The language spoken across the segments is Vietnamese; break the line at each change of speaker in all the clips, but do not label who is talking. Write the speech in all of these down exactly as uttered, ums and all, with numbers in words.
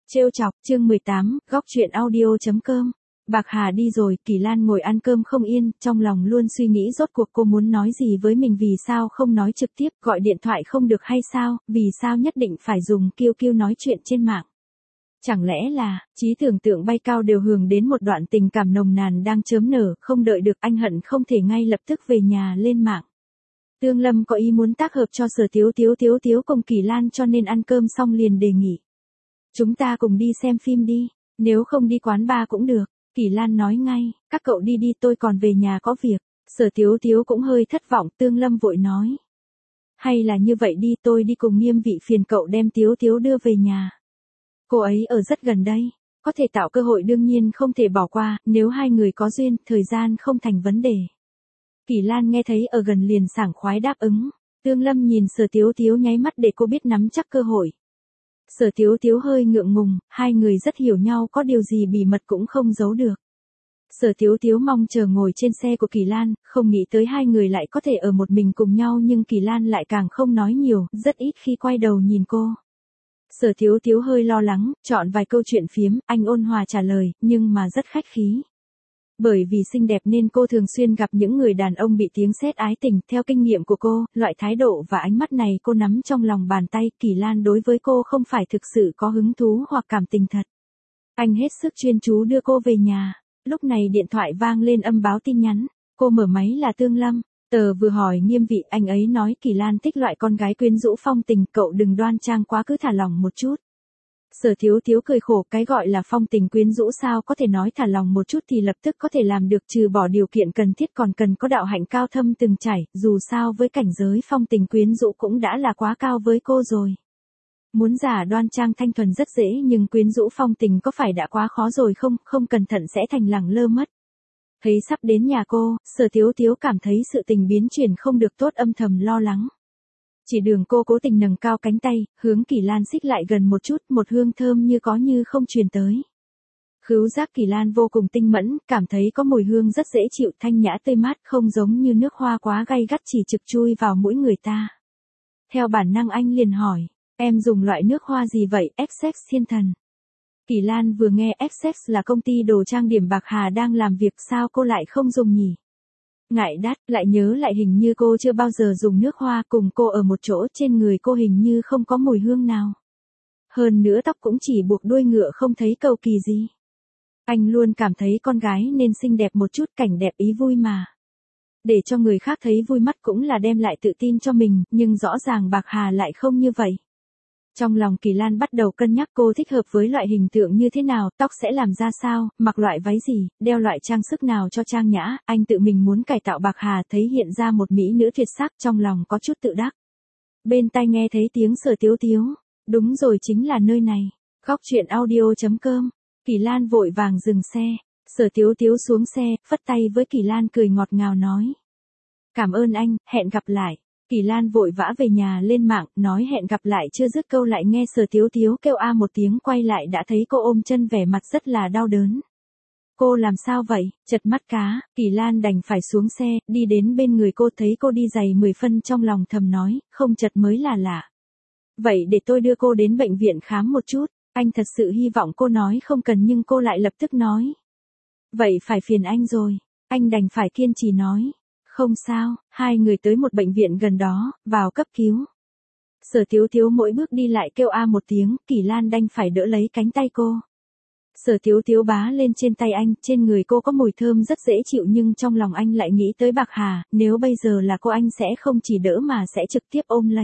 Trêu chọc, chương mười tám, góc truyện audio chấm com. Bạc Hà đi rồi, Kỳ Lan ngồi ăn cơm không yên, trong lòng luôn suy nghĩ rốt cuộc cô muốn nói gì với mình, vì sao không nói trực tiếp, gọi điện thoại không được hay sao, vì sao nhất định phải dùng Q Q nói chuyện trên mạng. Chẳng lẽ là, trí tưởng tượng bay cao đều hướng đến một đoạn tình cảm nồng nàn đang chớm nở, không đợi được anh hận không thể ngay lập tức về nhà lên mạng. Tương Lâm có ý muốn tác hợp cho Sở Tiếu Tiếu Tiếu Tiếu cùng Kỳ Lan, cho nên ăn cơm xong liền đề nghị. Chúng ta cùng đi xem phim đi, nếu không đi quán bar cũng được. Kỳ Lan nói ngay, các cậu đi đi, tôi còn về nhà có việc. Sở Tiếu Tiếu cũng hơi thất vọng, Tương Lâm vội nói. Hay là như vậy đi, tôi đi cùng Nghiêm Vị, phiền cậu đem Tiếu Tiếu đưa về nhà. Cô ấy ở rất gần đây, có thể tạo cơ hội đương nhiên không thể bỏ qua, nếu hai người có duyên, thời gian không thành vấn đề. Kỳ Lan nghe thấy ở gần liền sảng khoái đáp ứng. Tương Lâm nhìn Sở Tiếu Tiếu nháy mắt để cô biết nắm chắc cơ hội. Sở Tiếu Tiếu hơi ngượng ngùng, hai người rất hiểu nhau, có điều gì bí mật cũng không giấu được. Sở Tiếu Tiếu mong chờ ngồi trên xe của Kỳ Lan, không nghĩ tới hai người lại có thể ở một mình cùng nhau, nhưng Kỳ Lan lại càng không nói nhiều, rất ít khi quay đầu nhìn cô. Sở Tiếu Tiếu hơi lo lắng, chọn vài câu chuyện phiếm, anh ôn hòa trả lời, nhưng mà rất khách khí. Bởi vì xinh đẹp nên cô thường xuyên gặp những người đàn ông bị tiếng sét ái tình, theo kinh nghiệm của cô, loại thái độ và ánh mắt này cô nắm trong lòng bàn tay. Kỳ Lan đối với cô không phải thực sự có hứng thú hoặc cảm tình thật. Anh hết sức chuyên chú đưa cô về nhà, lúc này điện thoại vang lên âm báo tin nhắn, cô mở máy là Tương Lâm. Tờ vừa hỏi Nghiêm Vị, anh ấy nói Kỳ Lan thích loại con gái quyến rũ phong tình, cậu đừng đoan trang quá, cứ thả lỏng một chút. Sở Tiếu Tiếu cười khổ, cái gọi là phong tình quyến rũ sao có thể nói thả lòng một chút thì lập tức có thể làm được, trừ bỏ điều kiện cần thiết còn cần có đạo hạnh cao thâm từng trải, dù sao với cảnh giới phong tình quyến rũ cũng đã là quá cao với cô rồi. Muốn giả đoan trang thanh thuần rất dễ, nhưng quyến rũ phong tình có phải đã quá khó rồi không, không cẩn thận sẽ thành lẳng lơ mất. Thấy sắp đến nhà cô, Sở Tiếu Tiếu cảm thấy sự tình biến chuyển không được tốt, âm thầm lo lắng. Chỉ đường cô cố tình nâng cao cánh tay, hướng Kỳ Lan xích lại gần một chút, một hương thơm như có như không truyền tới. Khứu giác Kỳ Lan vô cùng tinh mẫn, cảm thấy có mùi hương rất dễ chịu, thanh nhã tươi mát, không giống như nước hoa quá gay gắt chỉ trực chui vào mũi người ta. Theo bản năng anh liền hỏi, em dùng loại nước hoa gì vậy? Essex Thiên Thần. Kỳ Lan vừa nghe Essex là công ty đồ trang điểm Bạc Hà đang làm việc, sao cô lại không dùng nhỉ? Ngại đắt, lại nhớ lại hình như cô chưa bao giờ dùng nước hoa, cùng cô ở một chỗ, trên người cô hình như không có mùi hương nào. Hơn nữa tóc cũng chỉ buộc đuôi ngựa, không thấy cầu kỳ gì. Anh luôn cảm thấy con gái nên xinh đẹp một chút, cảnh đẹp ý vui mà. Để cho người khác thấy vui mắt cũng là đem lại tự tin cho mình, nhưng rõ ràng Bạc Hà lại không như vậy. Trong lòng Kỳ Lan bắt đầu cân nhắc cô thích hợp với loại hình tượng như thế nào, tóc sẽ làm ra sao, mặc loại váy gì, đeo loại trang sức nào cho trang nhã. Anh tự mình muốn cải tạo Bạc Hà, thấy hiện ra một mỹ nữ tuyệt sắc, trong lòng có chút tự đắc. Bên tai nghe thấy tiếng Sở Tiếu Tiếu, đúng rồi, chính là nơi này. Góc truyện audio chấm com. Kỳ Lan vội vàng dừng xe, Sở Tiếu Tiếu xuống xe, phất tay với Kỳ Lan cười ngọt ngào nói. Cảm ơn anh, hẹn gặp lại. Kỳ Lan vội vã về nhà lên mạng, nói hẹn gặp lại chưa dứt câu lại nghe Sở Tiếu Tiếu kêu a một tiếng, quay lại đã thấy cô ôm chân, vẻ mặt rất là đau đớn. Cô làm sao vậy? Chật mắt cá, Kỳ Lan đành phải xuống xe, đi đến bên người cô, thấy cô đi giày mười phân, trong lòng thầm nói, không chật mới là lạ. Vậy để tôi đưa cô đến bệnh viện khám một chút. Anh thật sự hy vọng cô nói không cần, nhưng cô lại lập tức nói. Vậy phải phiền anh rồi. Anh đành phải kiên trì nói. Không sao, hai người tới một bệnh viện gần đó, vào cấp cứu. Sở Tiếu Tiếu mỗi bước đi lại kêu a một tiếng, Kỳ Lan đành phải đỡ lấy cánh tay cô. Sở Tiếu Tiếu bá lên trên tay anh, trên người cô có mùi thơm rất dễ chịu, nhưng trong lòng anh lại nghĩ tới Bạc Hà, nếu bây giờ là cô anh sẽ không chỉ đỡ mà sẽ trực tiếp ôm lấy.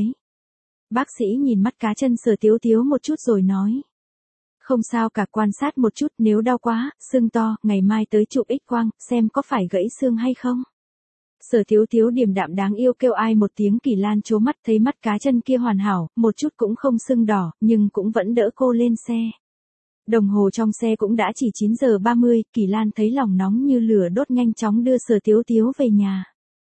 Bác sĩ nhìn mắt cá chân Sở Tiếu Tiếu một chút rồi nói. Không sao cả, quan sát một chút, nếu đau quá, sưng to, ngày mai tới chụp X quang, xem có phải gãy xương hay không. Sở Tiếu Tiếu điềm đạm đáng yêu kêu ai một tiếng. Kỳ Lan trố mắt, thấy mắt cá chân kia hoàn hảo, một chút cũng không sưng đỏ, nhưng cũng vẫn đỡ cô lên xe. Đồng hồ trong xe cũng đã chỉ chín giờ ba mươi, Kỳ Lan thấy lòng nóng như lửa đốt, nhanh chóng đưa Sở Tiếu Tiếu về nhà.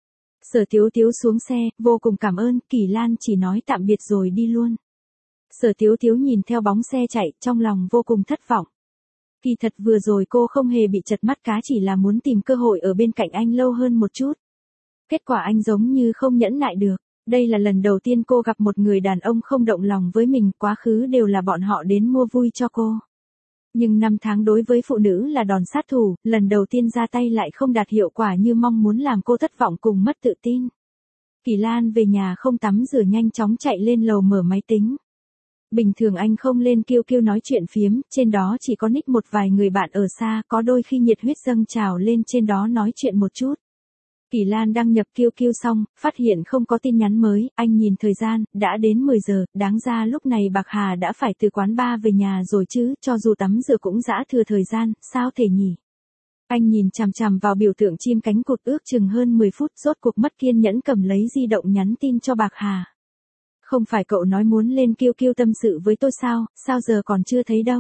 Sở Tiếu Tiếu xuống xe, vô cùng cảm ơn, Kỳ Lan chỉ nói tạm biệt rồi đi luôn. Sở Tiếu Tiếu nhìn theo bóng xe chạy, trong lòng vô cùng thất vọng. Kỳ thật vừa rồi cô không hề bị chật mắt cá, chỉ là muốn tìm cơ hội ở bên cạnh anh lâu hơn một chút. Kết quả anh giống như không nhẫn nại được. Đây là lần đầu tiên cô gặp một người đàn ông không động lòng với mình, quá khứ đều là bọn họ đến mua vui cho cô. Nhưng năm tháng đối với phụ nữ là đòn sát thủ, lần đầu tiên ra tay lại không đạt hiệu quả như mong muốn làm cô thất vọng cùng mất tự tin. Kỳ Lan về nhà không tắm rửa nhanh chóng chạy lên lầu mở máy tính. Bình thường anh không lên Q Q nói chuyện phiếm, trên đó chỉ có nick một vài người bạn ở xa, có đôi khi nhiệt huyết dâng trào lên trên đó nói chuyện một chút. Kỳ Lan đăng nhập Q Q xong, phát hiện không có tin nhắn mới, anh nhìn thời gian, đã đến mười giờ, đáng ra lúc này Bạc Hà đã phải từ quán bar về nhà rồi chứ, cho dù tắm rửa cũng dã thừa thời gian, sao thể nhỉ? Anh nhìn chằm chằm vào biểu tượng chim cánh cụt ước chừng hơn mười phút, rốt cuộc mất kiên nhẫn cầm lấy di động nhắn tin cho Bạc Hà. Không phải cậu nói muốn lên Q Q tâm sự với tôi sao, sao giờ còn chưa thấy đâu?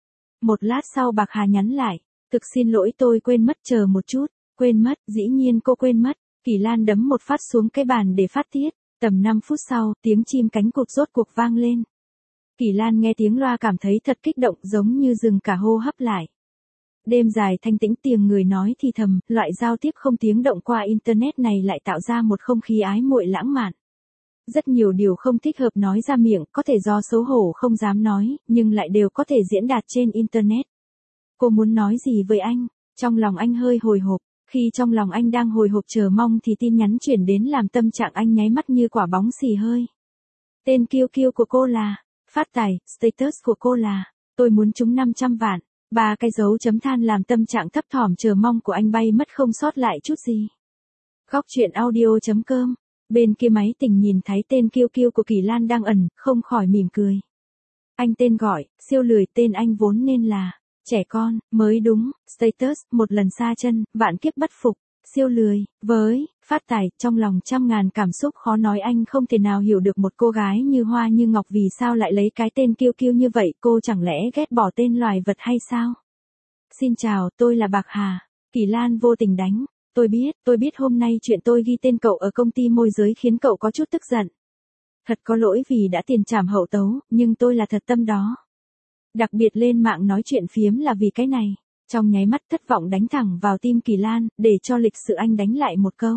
Một lát sau Bạc Hà nhắn lại, thực xin lỗi tôi quên mất, chờ một chút. Quên mất, dĩ nhiên cô quên mất. Kỳ Lan đấm một phát xuống cái bàn để phát tiết. Tầm năm phút sau, tiếng chim cánh cụt rốt cuộc vang lên. Kỳ Lan nghe tiếng loa cảm thấy thật kích động, giống như dừng cả hô hấp lại. Đêm dài thanh tĩnh, tiếng người nói thì thầm, loại giao tiếp không tiếng động qua internet này lại tạo ra một không khí ái muội lãng mạn. Rất nhiều điều không thích hợp nói ra miệng, có thể do xấu hổ không dám nói, nhưng lại đều có thể diễn đạt trên internet. Cô muốn nói gì với anh? Trong lòng anh hơi hồi hộp. Khi trong lòng anh đang hồi hộp chờ mong thì tin nhắn chuyển đến làm tâm trạng anh nháy mắt như quả bóng xì hơi. Tên Q Q của cô là, phát tài, status của cô là, tôi muốn trúng năm trăm vạn, ba cái dấu chấm than làm tâm trạng thấp thỏm chờ mong của anh bay mất không sót lại chút gì. Góc chuyện audio chấm com, bên kia máy tình nhìn thấy tên Q Q của Kỳ Lan đang ẩn, không khỏi mỉm cười. Anh tên gọi, siêu lười, tên anh vốn nên là trẻ con, mới đúng, status, một lần xa chân, vạn kiếp bất phục, siêu lười, với, phát tài, trong lòng trăm ngàn cảm xúc khó nói, anh không thể nào hiểu được một cô gái như Hoa như Ngọc vì sao lại lấy cái tên Q Q như vậy, cô chẳng lẽ ghét bỏ tên loài vật hay sao? Xin chào, tôi là Bạc Hà. Kỳ Lan vô tình đánh, tôi biết, tôi biết hôm nay chuyện tôi ghi tên cậu ở công ty môi giới khiến cậu có chút tức giận. Thật có lỗi vì đã tiền trảm hậu tấu, nhưng tôi là thật tâm đó. Đặc biệt lên mạng nói chuyện phiếm là vì cái này. Trong nháy mắt thất vọng đánh thẳng vào tim Kỳ Lan, để cho lịch sự anh đánh lại một câu.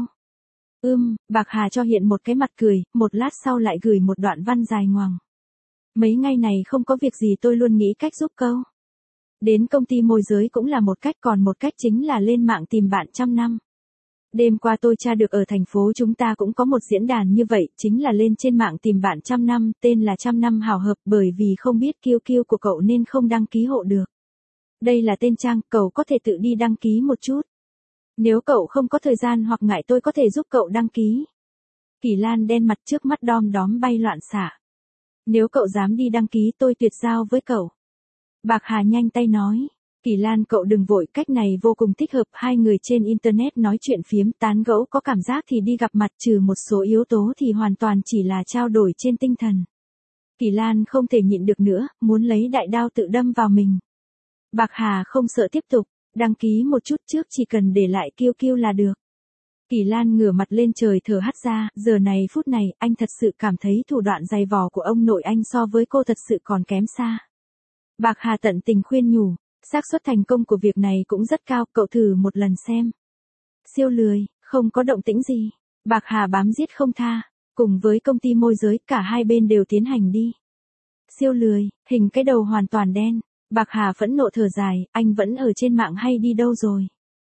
Ưm, Bạc Hà cho hiện một cái mặt cười, một lát sau lại gửi một đoạn văn dài ngoằng. Mấy ngày này không có việc gì tôi luôn nghĩ cách giúp câu. Đến công ty môi giới cũng là một cách, còn một cách chính là lên mạng tìm bạn trăm năm. Đêm qua tôi tra được ở thành phố chúng ta cũng có một diễn đàn như vậy, chính là lên trên mạng tìm bạn trăm năm, tên là trăm năm hào hợp, bởi vì không biết Q Q của cậu nên không đăng ký hộ được. Đây là tên trang, cậu có thể tự đi đăng ký một chút. Nếu cậu không có thời gian hoặc ngại tôi có thể giúp cậu đăng ký. Kỳ Lan đen mặt, trước mắt đom đóm bay loạn xạ. Nếu cậu dám đi đăng ký tôi tuyệt giao với cậu. Bạc Hà nhanh tay nói. Kỳ Lan, cậu đừng vội, cách này vô cùng thích hợp, hai người trên internet nói chuyện phiếm tán gẫu có cảm giác thì đi gặp mặt, trừ một số yếu tố thì hoàn toàn chỉ là trao đổi trên tinh thần. Kỳ Lan không thể nhịn được nữa, muốn lấy đại đao tự đâm vào mình. Bạc Hà không sợ tiếp tục, đăng ký một chút trước, chỉ cần để lại Q Q là được. Kỳ Lan ngửa mặt lên trời thở hắt ra, giờ này phút này, anh thật sự cảm thấy thủ đoạn dày vò của ông nội anh so với cô thật sự còn kém xa. Bạc Hà tận tình khuyên nhủ. Xác suất thành công của việc này cũng rất cao, cậu thử một lần xem. Siêu lười, không có động tĩnh gì. Bạc Hà bám giết không tha, cùng với công ty môi giới, cả hai bên đều tiến hành đi. Siêu lười, hình cái đầu hoàn toàn đen. Bạc Hà phẫn nộ thở dài, anh vẫn ở trên mạng hay đi đâu rồi?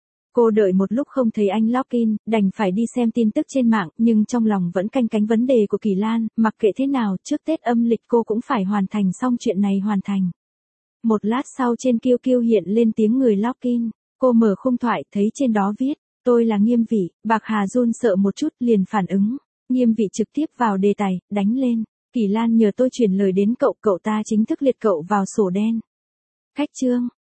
Cô đợi một lúc không thấy anh login, đành phải đi xem tin tức trên mạng, nhưng trong lòng vẫn canh cánh vấn đề của Kỳ Lan, mặc kệ thế nào, trước Tết âm lịch cô cũng phải hoàn thành xong chuyện này hoàn thành. Một lát sau trên Q Q hiện lên tiếng người login, cô mở khung thoại, thấy trên đó viết, tôi là Nghiêm Vị. Bạc Hà run sợ một chút liền phản ứng, Nghiêm Vị trực tiếp vào đề tài, đánh lên, Kỳ Lan nhờ tôi chuyển lời đến cậu, cậu ta chính thức liệt cậu vào sổ đen. Khách trương,